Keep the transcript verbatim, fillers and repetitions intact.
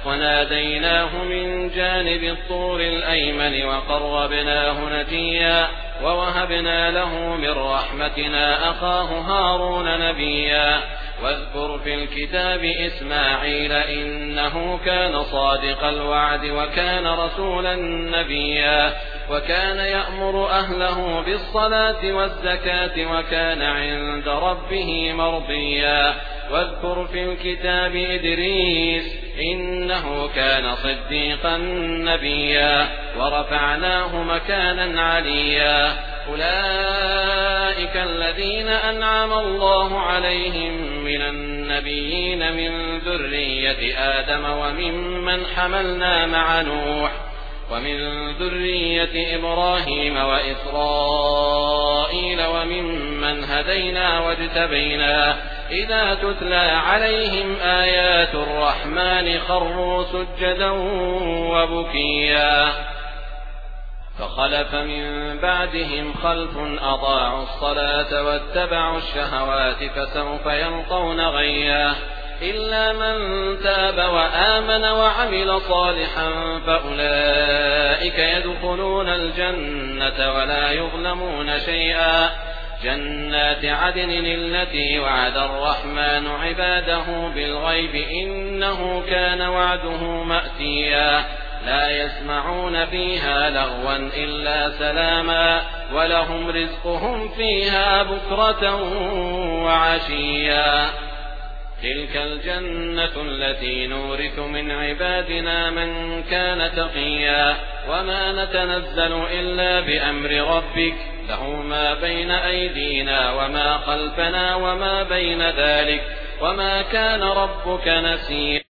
وناديناه من جانب الطور الأيمن وقربناه نجيا ووهبنا له من رحمتنا أخاه هارون نبيا واذكر في الكتاب إسماعيل إنه كان صادق الوعد وكان رسولا نبيا وكان يأمر أهله بالصلاة والزكاة وكان عند ربه مرضيا واذكر في الكتاب إدريس إنه كان صديقا نبيا ورفعناه مكانا عليا أولئك الذين أنعم الله عليهم من النبيين من ذرية آدم وممن حملنا مع نوح ومن ذرية إبراهيم وإسرائيل وممن هدينا واجتبينا إذا تتلى عليهم آيات الرحمن خروا سجدا وبكيا فخلف من بعدهم خلف أضاعوا الصلاة واتبعوا الشهوات فسوف يلقون غيا إلا من تاب وآمن وعمل صالحا فأولئك يدخلون الجنة ولا يظلمون شيئا جنات عدن التي وعد الرحمن عباده بالغيب إنه كان وعده مأتيا لا يسمعون فيها لغوا إلا سلاما ولهم رزقهم فيها بكرة وعشيا تلك الجنة التي نورث من عبادنا من كان تقيا وما نتنزل إلا بأمر ربك له ما بين أيدينا وما خلفنا وما بين ذلك وما كان ربك نسيا.